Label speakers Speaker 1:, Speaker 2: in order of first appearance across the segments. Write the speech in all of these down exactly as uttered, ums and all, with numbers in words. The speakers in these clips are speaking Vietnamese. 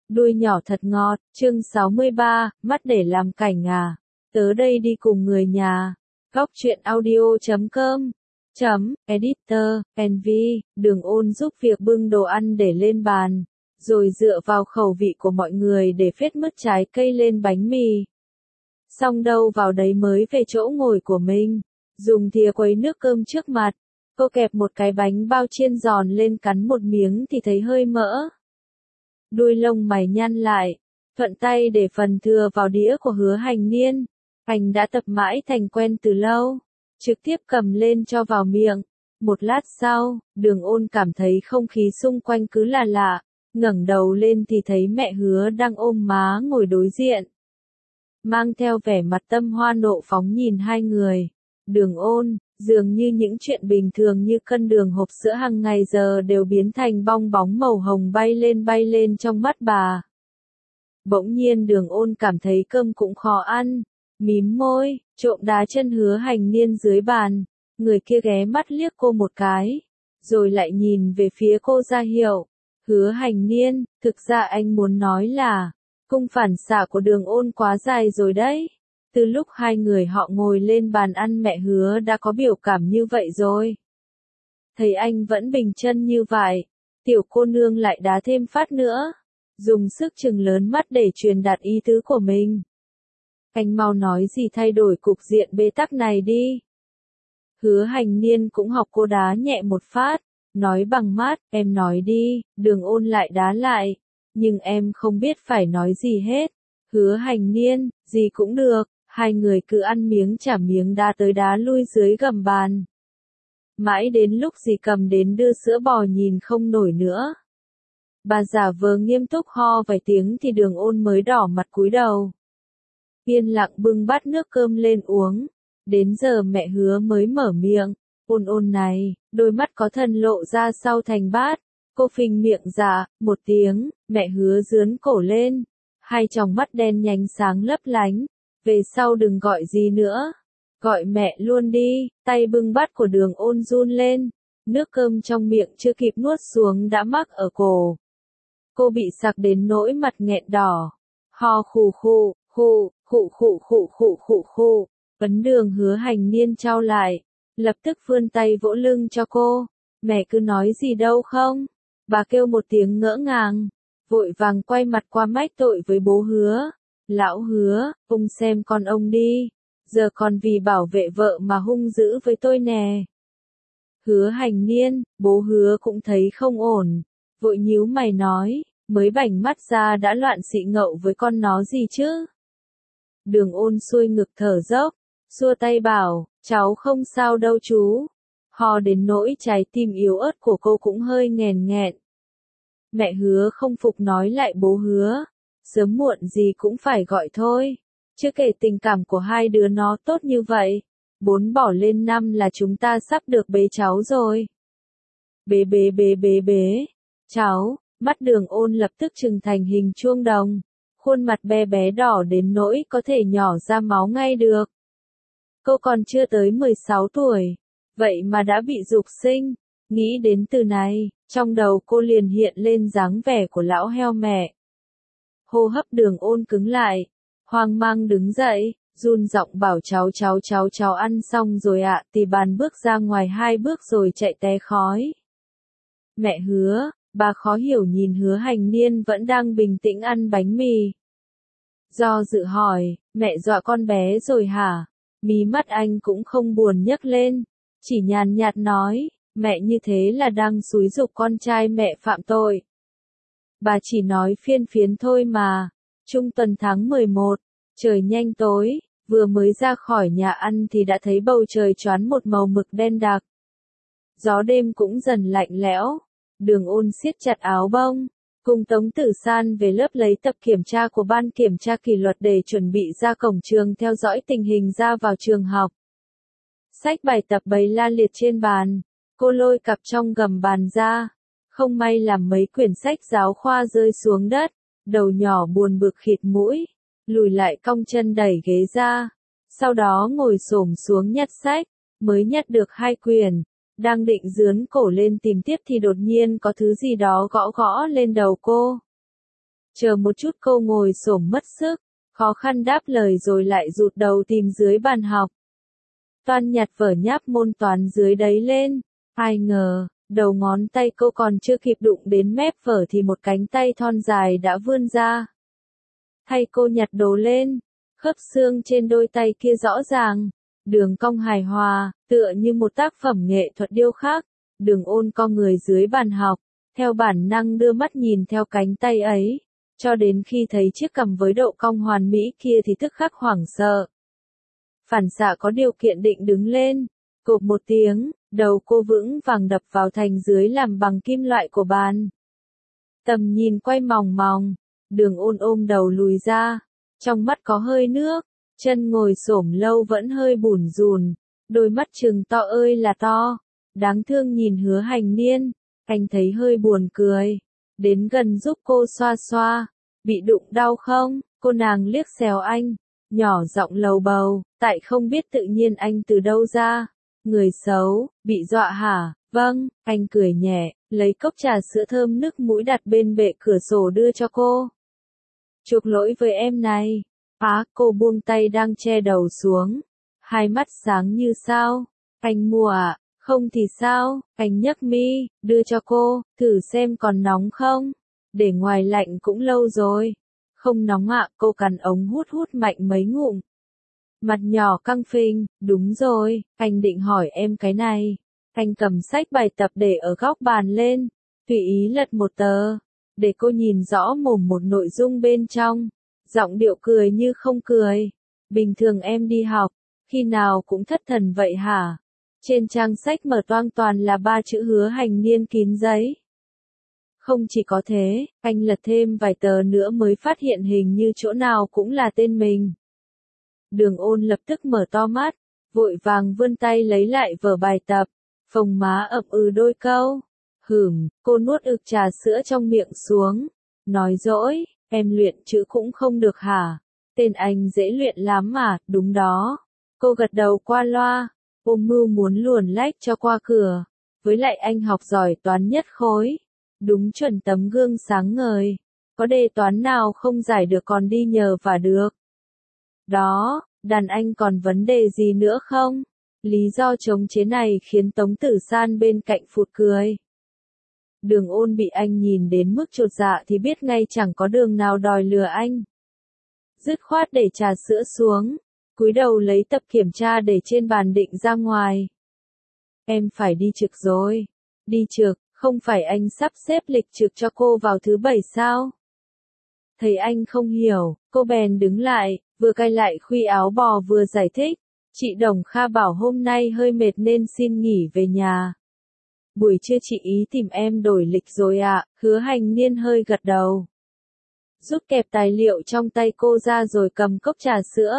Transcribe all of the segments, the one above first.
Speaker 1: Đuôi nhỏ thật ngọt, chương sáu mươi ba, mắt để làm cảnh à. Tớ đây đi cùng người nhà. Góc truyện audio chấm com chấm editor, en vê, Đường Ôn giúp việc bưng đồ ăn để lên bàn, rồi dựa vào khẩu vị của mọi người để phết mứt trái cây lên bánh mì. Xong đâu vào đấy mới về chỗ ngồi của mình, dùng thìa quấy nước cơm trước mặt. Cô kẹp một cái bánh bao chiên giòn lên cắn một miếng thì thấy hơi mỡ. Đuôi lông mày nhăn lại, thuận tay để phần thừa vào đĩa của Hứa Hành Niên. Anh đã tập mãi thành quen từ lâu, trực tiếp cầm lên cho vào miệng. Một lát sau, Đường Ôn cảm thấy không khí xung quanh cứ là lạ, ngẩng đầu lên thì thấy mẹ Hứa đang ôm má ngồi đối diện. Mang theo vẻ mặt tâm hoa nộ phóng nhìn hai người. Đường Ôn, dường như những chuyện bình thường như cân đường hộp sữa hàng ngày giờ đều biến thành bong bóng màu hồng bay lên bay lên trong mắt bà. Bỗng nhiên Đường Ôn cảm thấy cơm cũng khó ăn, mím môi, trộm đá chân Hứa Hành Niên dưới bàn. Người kia ghé mắt liếc cô một cái, rồi lại nhìn về phía cô ra hiệu. Hứa Hành Niên, thực ra anh muốn nói là, cung phản xạ của Đường Ôn quá dài rồi đấy. Từ lúc hai người họ ngồi lên bàn ăn mẹ Hứa đã có biểu cảm như vậy rồi. Thấy anh vẫn bình chân như vậy, tiểu cô nương lại đá thêm phát nữa, dùng sức trừng lớn mắt để truyền đạt ý tứ của mình. Anh mau nói gì thay đổi cục diện bế tắc này đi. Hứa Hành Niên cũng học cô đá nhẹ một phát, nói bằng mát, em nói đi. Đường Ôn lại đá lại, nhưng em không biết phải nói gì hết. Hứa Hành Niên, gì cũng được. Hai người cứ ăn miếng trả miếng đá tới đá lui dưới gầm bàn. Mãi đến lúc dì cầm đến đưa sữa bò nhìn không nổi nữa. Bà giả vờ nghiêm túc ho vài tiếng thì Đường Ôn mới đỏ mặt cúi đầu. Yên lặng bưng bát nước cơm lên uống. Đến giờ mẹ Hứa mới mở miệng. Ôn Ôn này, đôi mắt có thần lộ ra sau thành bát. Cô phình miệng dạ, một tiếng, mẹ Hứa dướn cổ lên. Hai tròng mắt đen nhánh sáng lấp lánh. Về sau đừng gọi gì nữa, gọi mẹ luôn đi. Tay bưng bát của Đường Ôn run lên, nước cơm trong miệng chưa kịp nuốt xuống đã mắc ở cổ. Cô bị sặc đến nỗi mặt nghẹn đỏ, ho khù khụ, khụ, khụ khụ khụ khụ khụ khụ. Ấn Đường Hứa Hành Niên chau lại, lập tức vươn tay vỗ lưng cho cô. Mẹ cứ nói gì đâu không? Bà kêu một tiếng ngỡ ngàng, vội vàng quay mặt qua mách tội với bố Hứa. Lão Hứa, ông xem con ông đi, giờ còn vì bảo vệ vợ mà hung dữ với tôi nè. Hứa Hành Niên, bố Hứa cũng thấy không ổn, vội nhíu mày nói, mới bảnh mắt ra đã loạn xị ngậu với con nó gì chứ. Đường Ôn xuôi ngực thở dốc, xua tay bảo, cháu không sao đâu chú. Ho đến nỗi trái tim yếu ớt của cô cũng hơi nghèn nghẹn. Mẹ Hứa không phục nói lại bố Hứa. Sớm muộn gì cũng phải gọi thôi. Chưa kể tình cảm của hai đứa nó tốt như vậy. Bốn bỏ lên năm là chúng ta sắp được bế cháu rồi. Bế bế bế bế bế. Cháu, mắt Đường Ôn lập tức trừng thành hình chuông đồng. Khuôn mặt bé bé đỏ đến nỗi có thể nhỏ ra máu ngay được. Cô còn chưa tới mười sáu tuổi. Vậy mà đã bị dục sinh. Nghĩ đến từ này, trong đầu cô liền hiện lên dáng vẻ của lão heo mẹ. Hô hấp Đường Ôn cứng lại, hoang mang đứng dậy, run giọng bảo cháu cháu cháu cháu ăn xong rồi ạ. Thì bàn bước ra ngoài hai bước rồi chạy té khói. Mẹ Hứa, bà khó hiểu nhìn Hứa Hành Niên vẫn đang bình tĩnh ăn bánh mì. Do dự hỏi, mẹ dọa con bé rồi hả? Mí mắt anh cũng không buồn nhấc lên, chỉ nhàn nhạt nói, mẹ như thế là đang xúi giục con trai mẹ phạm tội. Bà chỉ nói phiên phiến thôi mà. Trung tuần tháng mười một, trời nhanh tối, vừa mới ra khỏi nhà ăn thì đã thấy bầu trời choán một màu mực đen đặc. Gió đêm cũng dần lạnh lẽo. Đường Ôn siết chặt áo bông, cùng Tống Tử San về lớp lấy tập kiểm tra của ban kiểm tra kỷ luật để chuẩn bị ra cổng trường theo dõi tình hình ra vào trường học. Sách bài tập bày la liệt trên bàn, cô lôi cặp trong gầm bàn ra. Không may làm mấy quyển sách giáo khoa rơi xuống đất, đầu nhỏ buồn bực khịt mũi, lùi lại cong chân đẩy ghế ra, sau đó ngồi xổm xuống nhặt sách, mới nhặt được hai quyển, đang định dướn cổ lên tìm tiếp thì đột nhiên có thứ gì đó gõ gõ lên đầu cô. Chờ một chút, cô ngồi xổm mất sức, khó khăn đáp lời rồi lại rụt đầu tìm dưới bàn học. Toan nhặt vở nháp môn toán dưới đấy lên, ai ngờ, đầu ngón tay cô còn chưa kịp đụng đến mép vở thì một cánh tay thon dài đã vươn ra. Thay cô nhặt đồ lên, khớp xương trên đôi tay kia rõ ràng, đường cong hài hòa, tựa như một tác phẩm nghệ thuật điêu khắc. Đường Ôn co người dưới bàn học, theo bản năng đưa mắt nhìn theo cánh tay ấy, cho đến khi thấy chiếc cằm với độ cong hoàn mỹ kia thì tức khắc hoảng sợ. Phản xạ có điều kiện định đứng lên, cộp một tiếng, đầu cô vững vàng đập vào thành dưới làm bằng kim loại của bàn. Tầm nhìn quay mòng mòng, Đường Ôn ôm đầu lùi ra, trong mắt có hơi nước, chân ngồi xổm lâu vẫn hơi bủn rủn, đôi mắt trừng to ơi là to, đáng thương nhìn Hứa Hành Niên, anh thấy hơi buồn cười, đến gần giúp cô xoa xoa, bị đụng đau không? Cô nàng liếc xéo anh, nhỏ giọng lầu bầu, tại không biết tự nhiên anh từ đâu ra, người xấu, bị dọa hả? Vâng, anh cười nhẹ, lấy cốc trà sữa thơm nước mũi đặt bên bệ cửa sổ đưa cho cô. Chuộc lỗi với em này. Á, cô buông tay đang che đầu xuống, hai mắt sáng như sao. Anh mua à? Không thì sao? Anh nhấc mi, đưa cho cô, thử xem còn nóng không? Để ngoài lạnh cũng lâu rồi. Không nóng ạ, cô cắn ống hút hút mạnh mấy ngụm. Mặt nhỏ căng phình, đúng rồi, anh định hỏi em cái này. Anh cầm sách bài tập để ở góc bàn lên, tùy ý lật một tờ, để cô nhìn rõ mồm một nội dung bên trong. Giọng điệu cười như không cười. Bình thường em đi học, khi nào cũng thất thần vậy hả? Trên trang sách mở toang toàn là ba chữ Hứa Hành Niên kín giấy. Không chỉ có thế, anh lật thêm vài tờ nữa mới phát hiện hình như chỗ nào cũng là tên mình. Đường Ôn lập tức mở to mắt, vội vàng vươn tay lấy lại vở bài tập, phồng má ậm ừ đôi câu. Hửm, cô nuốt ực trà sữa trong miệng xuống, nói dỗi, em luyện chữ cũng không được hả? Tên anh dễ luyện lắm mà, đúng đó. Cô gật đầu qua loa, ôm mưu muốn luồn lách cho qua cửa. Với lại anh học giỏi toán nhất khối, đúng chuẩn tấm gương sáng ngời. Có đề toán nào không giải được còn đi nhờ vả được. Đó, đàn anh còn vấn đề gì nữa không? Lý do chống chế này khiến Tống Tử San bên cạnh phụt cười. Đường Ôn bị anh nhìn đến mức chột dạ thì biết ngay chẳng có đường nào đòi lừa anh. Dứt khoát để trà sữa xuống, cúi đầu lấy tập kiểm tra để trên bàn định ra ngoài. Em phải đi trực rồi. Đi trực, không phải anh sắp xếp lịch trực cho cô vào thứ bảy sao? Thấy anh không hiểu, cô bèn đứng lại, vừa cài lại khuy áo bò vừa giải thích. Chị Đồng Kha bảo hôm nay hơi mệt nên xin nghỉ về nhà. Buổi trưa chị ý tìm em đổi lịch rồi ạ, à? Hứa Hành Niên hơi gật đầu. Rút kẹp tài liệu trong tay cô ra rồi cầm cốc trà sữa.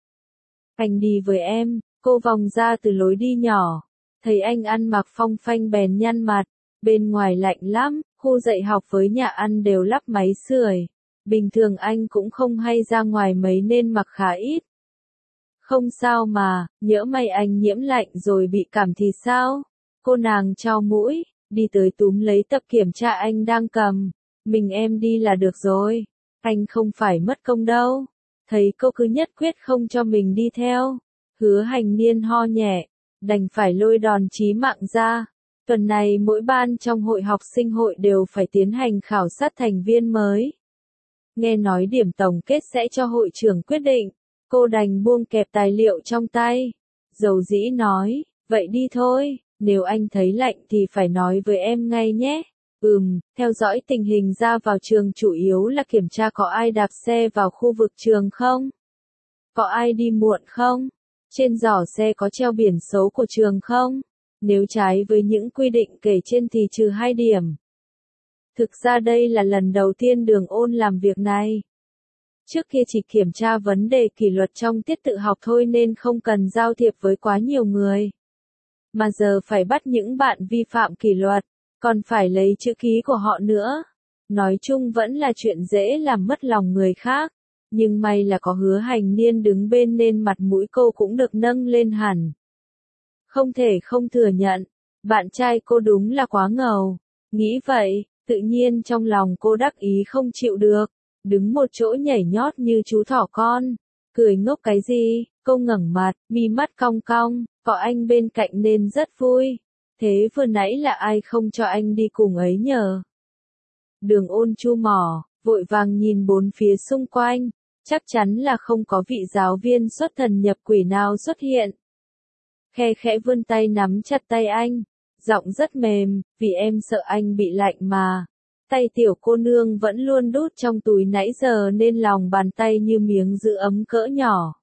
Speaker 1: Anh đi với em, cô vòng ra từ lối đi nhỏ. Thấy anh ăn mặc phong phanh bèn nhăn mặt, bên ngoài lạnh lắm, khu dạy học với nhà ăn đều lắp máy sưởi. Bình thường anh cũng không hay ra ngoài mấy nên mặc khá ít. Không sao mà, nhỡ may anh nhiễm lạnh rồi bị cảm thì sao? Cô nàng chau mũi, đi tới túm lấy tập kiểm tra anh đang cầm. Mình em đi là được rồi, anh không phải mất công đâu. Thấy cô cứ nhất quyết không cho mình đi theo. Hứa Hành Niên ho nhẹ, đành phải lôi đòn chí mạng ra. Tuần này mỗi ban trong hội học sinh hội đều phải tiến hành khảo sát thành viên mới. Nghe nói điểm tổng kết sẽ cho hội trưởng quyết định. Cô đành buông kẹp tài liệu trong tay. Dầu dĩ nói, vậy đi thôi, nếu anh thấy lạnh thì phải nói với em ngay nhé. Ừm, theo dõi tình hình ra vào trường chủ yếu là kiểm tra có ai đạp xe vào khu vực trường không? Có ai đi muộn không? Trên giỏ xe có treo biển số của trường không? Nếu trái với những quy định kể trên thì trừ hai điểm. Thực ra đây là lần đầu tiên Đường Ôn làm việc này. Trước kia chỉ kiểm tra vấn đề kỷ luật trong tiết tự học thôi nên không cần giao thiệp với quá nhiều người. Mà giờ phải bắt những bạn vi phạm kỷ luật, còn phải lấy chữ ký của họ nữa. Nói chung vẫn là chuyện dễ làm mất lòng người khác. Nhưng may là có Hứa Hành Niên đứng bên nên mặt mũi cô cũng được nâng lên hẳn. Không thể không thừa nhận, bạn trai cô đúng là quá ngầu. Nghĩ vậy, tự nhiên trong lòng cô đắc ý không chịu được. đứng một chỗ nhảy nhót như chú thỏ con. Cười ngốc cái gì, cô ngẩng mặt, mi mắt cong cong, có anh bên cạnh nên rất vui. Thế vừa nãy là ai không cho anh đi cùng ấy nhờ? Đường Ôn chu mỏ, vội vàng nhìn bốn phía xung quanh, chắc chắn là không có vị giáo viên xuất thần nhập quỷ nào xuất hiện. Khe khẽ vươn tay nắm chặt tay anh, giọng rất mềm, vì em sợ anh bị lạnh mà. Tay tiểu cô nương vẫn luôn đút trong túi nãy giờ nên lòng bàn tay như miếng giữ ấm cỡ nhỏ.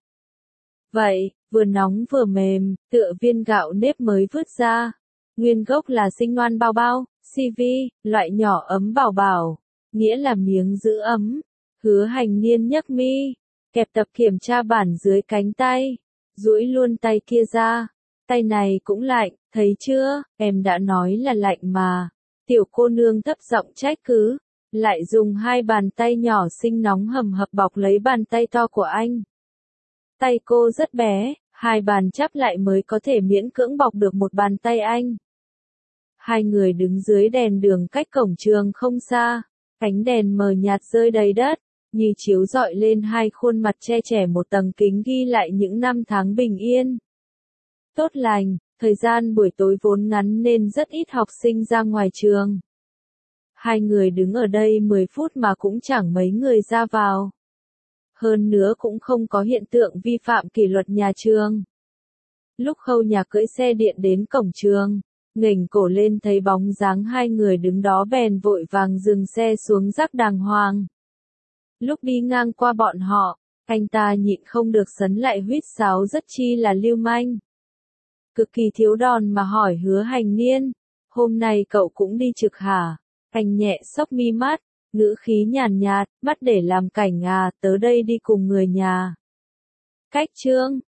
Speaker 1: Vậy, vừa nóng vừa mềm, tựa viên gạo nếp mới vứt ra. Nguyên gốc là sinh ngoan bao bao, xê vê, loại nhỏ ấm bảo bảo, nghĩa là miếng giữ ấm. Hứa Hành Niên nhấc mi, kẹp tập kiểm tra bản dưới cánh tay, duỗi luôn tay kia ra. Tay này cũng lạnh, thấy chưa, em đã nói là lạnh mà. Tiểu cô nương thấp giọng trách cứ, lại dùng hai bàn tay nhỏ xinh nóng hầm hập bọc lấy bàn tay to của anh. Tay cô rất bé, hai bàn chắp lại mới có thể miễn cưỡng bọc được một bàn tay anh. Hai người đứng dưới đèn đường cách cổng trường không xa, ánh đèn mờ nhạt rơi đầy đất, như chiếu rọi lên hai khuôn mặt che chẻ một tầng kính ghi lại những năm tháng bình yên. Tốt lành, thời gian buổi tối vốn ngắn nên rất ít học sinh ra ngoài trường. Hai người đứng ở đây mười phút mà cũng chẳng mấy người ra vào. Hơn nữa cũng không có hiện tượng vi phạm kỷ luật nhà trường. Lúc Khâu Nhạc cưỡi xe điện đến cổng trường, nghềnh cổ lên thấy bóng dáng hai người đứng đó bèn vội vàng dừng xe xuống rắc đàng hoàng. Lúc đi ngang qua bọn họ, anh ta nhịn không được sấn lại huýt sáo rất chi là lưu manh. Cực kỳ thiếu đòn mà hỏi Hứa Hành Niên, hôm nay cậu cũng đi trực hả? Anh nhẹ xốc mi mắt, ngữ khí nhàn nhạt, mắt để làm cảnh à, tớ đây đi cùng người nhà. Cách chương